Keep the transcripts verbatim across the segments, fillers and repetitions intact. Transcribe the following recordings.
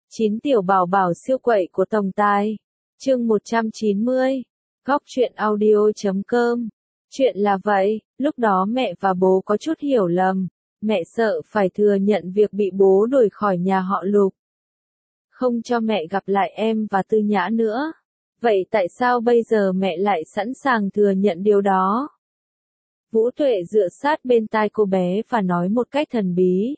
Chín tiểu bảo bảo siêu quậy của tổng tài. Chương một trăm chín mươi. Góc truyện audio chấm com. Chuyện là vậy, lúc đó mẹ và bố có chút hiểu lầm. Mẹ sợ phải thừa nhận việc bị bố đuổi khỏi nhà họ Lục. Không cho mẹ gặp lại em và Tư Nhã nữa. Vậy tại sao bây giờ mẹ lại sẵn sàng thừa nhận điều đó? Vũ Tuệ dựa sát bên tai cô bé và nói một cách thần bí.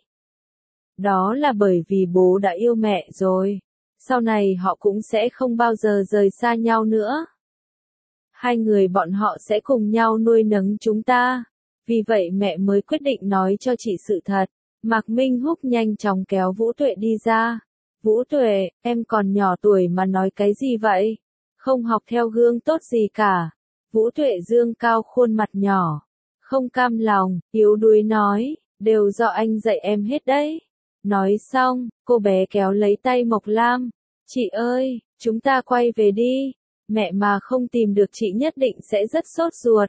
Đó là bởi vì bố đã yêu mẹ rồi. Sau này họ cũng sẽ không bao giờ rời xa nhau nữa. Hai người bọn họ sẽ cùng nhau nuôi nấng chúng ta. Vì vậy mẹ mới quyết định nói cho chị sự thật. Mạc Minh Húc nhanh chóng kéo Vũ Tuệ đi ra. Vũ Tuệ, em còn nhỏ tuổi mà nói cái gì vậy? Không học theo gương tốt gì cả. Vũ Tuệ dương cao khuôn mặt nhỏ. Không cam lòng, yếu đuối nói, đều do anh dạy em hết đấy. Nói xong, cô bé kéo lấy tay Mộc Lam. Chị ơi, chúng ta quay về đi. Mẹ mà không tìm được chị nhất định sẽ rất sốt ruột.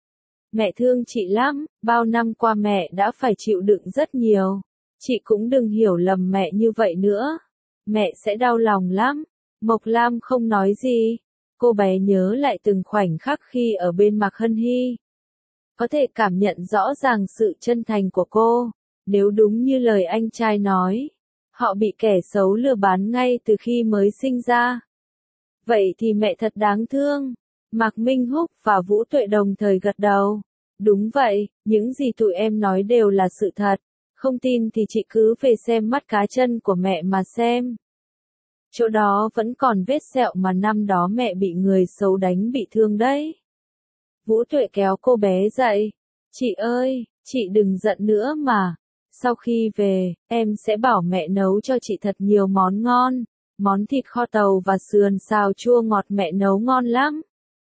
Mẹ thương chị lắm, bao năm qua mẹ đã phải chịu đựng rất nhiều. Chị cũng đừng hiểu lầm mẹ như vậy nữa. Mẹ sẽ đau lòng lắm. Mộc Lam không nói gì. Cô bé nhớ lại từng khoảnh khắc khi ở bên Mạc Hân Hy. Có thể cảm nhận rõ ràng sự chân thành của cô. Nếu đúng như lời anh trai nói, họ bị kẻ xấu lừa bán ngay từ khi mới sinh ra. Vậy thì mẹ thật đáng thương. Mạc Minh Húc và Vũ Tuệ đồng thời gật đầu. Đúng vậy, những gì tụi em nói đều là sự thật. Không tin thì chị cứ về xem mắt cá chân của mẹ mà xem. Chỗ đó vẫn còn vết sẹo mà năm đó mẹ bị người xấu đánh bị thương đấy. Vũ Tuệ kéo cô bé dậy. Chị ơi, chị đừng giận nữa mà. Sau khi về, em sẽ bảo mẹ nấu cho chị thật nhiều món ngon. Món thịt kho tàu và sườn xào chua ngọt mẹ nấu ngon lắm.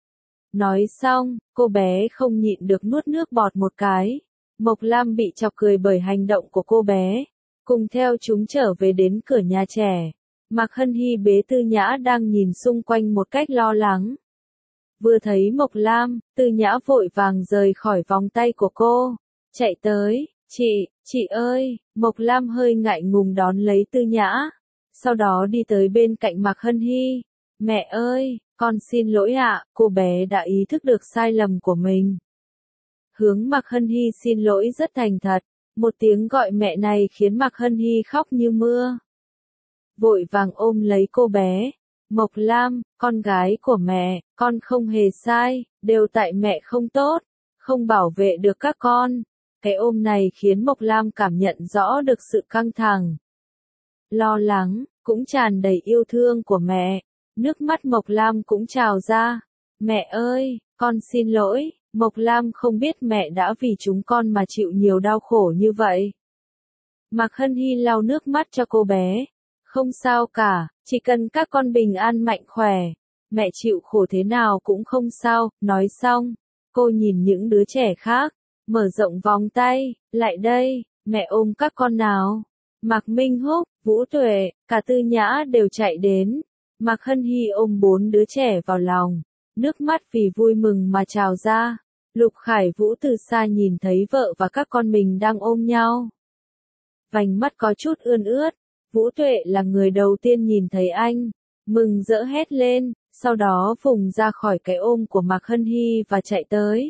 Nói xong, cô bé không nhịn được nuốt nước bọt một cái. Mộc Lam bị chọc cười bởi hành động của cô bé. Cùng theo chúng trở về đến cửa nhà trẻ. Mạc Hân Hy bế Tư Nhã đang nhìn xung quanh một cách lo lắng. Vừa thấy Mộc Lam, Tư Nhã vội vàng rời khỏi vòng tay của cô. Chạy tới, chị, chị ơi, Mộc Lam hơi ngại ngùng đón lấy Tư Nhã. Sau đó đi tới bên cạnh Mạc Hân Hy. Mẹ ơi, con xin lỗi ạ, cô bé đã ý thức được sai lầm của mình. Hướng Mạc Hân Hy xin lỗi rất thành thật. Một tiếng gọi mẹ này khiến Mạc Hân Hy khóc như mưa. Vội vàng ôm lấy cô bé. Mộc Lam, con gái của mẹ, con không hề sai, đều tại mẹ không tốt, không bảo vệ được các con. Cái ôm này khiến Mộc Lam cảm nhận rõ được sự căng thẳng, lo lắng, cũng tràn đầy yêu thương của mẹ. Nước mắt Mộc Lam cũng trào ra. Mẹ ơi, con xin lỗi, Mộc Lam không biết mẹ đã vì chúng con mà chịu nhiều đau khổ như vậy. Mạc Hân Hy lau nước mắt cho cô bé. Không sao cả, chỉ cần các con bình an mạnh khỏe. Mẹ chịu khổ thế nào cũng không sao. Nói xong, cô nhìn những đứa trẻ khác, mở rộng vòng tay, lại đây, mẹ ôm các con nào. Mạc Minh Húc, Vũ Tuệ, cả Tư Nhã đều chạy đến. Mạc Hân Hy ôm bốn đứa trẻ vào lòng, nước mắt vì vui mừng mà trào ra. Lục Khải Vũ từ xa nhìn thấy vợ và các con mình đang ôm nhau. Vành mắt có chút ươn ướt. Vũ Tuệ là người đầu tiên nhìn thấy anh, mừng rỡ hét lên, sau đó vùng ra khỏi cái ôm của Mạc Hân Hy và chạy tới.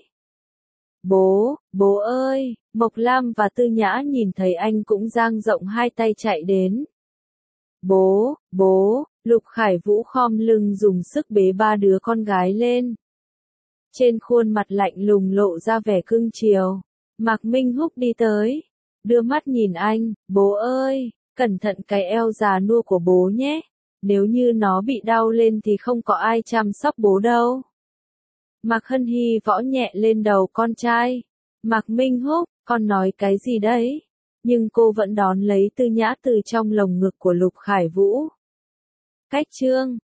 Bố, bố ơi, Mộc Lam và Tư Nhã nhìn thấy anh cũng dang rộng hai tay chạy đến. Bố, bố, Lục Khải Vũ khom lưng dùng sức bế ba đứa con gái lên. Trên khuôn mặt lạnh lùng lộ ra vẻ cưng chiều. Mạc Minh Húc đi tới, đưa mắt nhìn anh, bố ơi. Cẩn thận cái eo già nua của bố nhé. Nếu như nó bị đau lên thì không có ai chăm sóc bố đâu. Mạc Hân Hy võ nhẹ lên đầu con trai. Mạc Minh Húc, con nói cái gì đấy? Nhưng cô vẫn đón lấy Tư Nhã từ trong lồng ngực của Lục Khải Vũ. Cách chương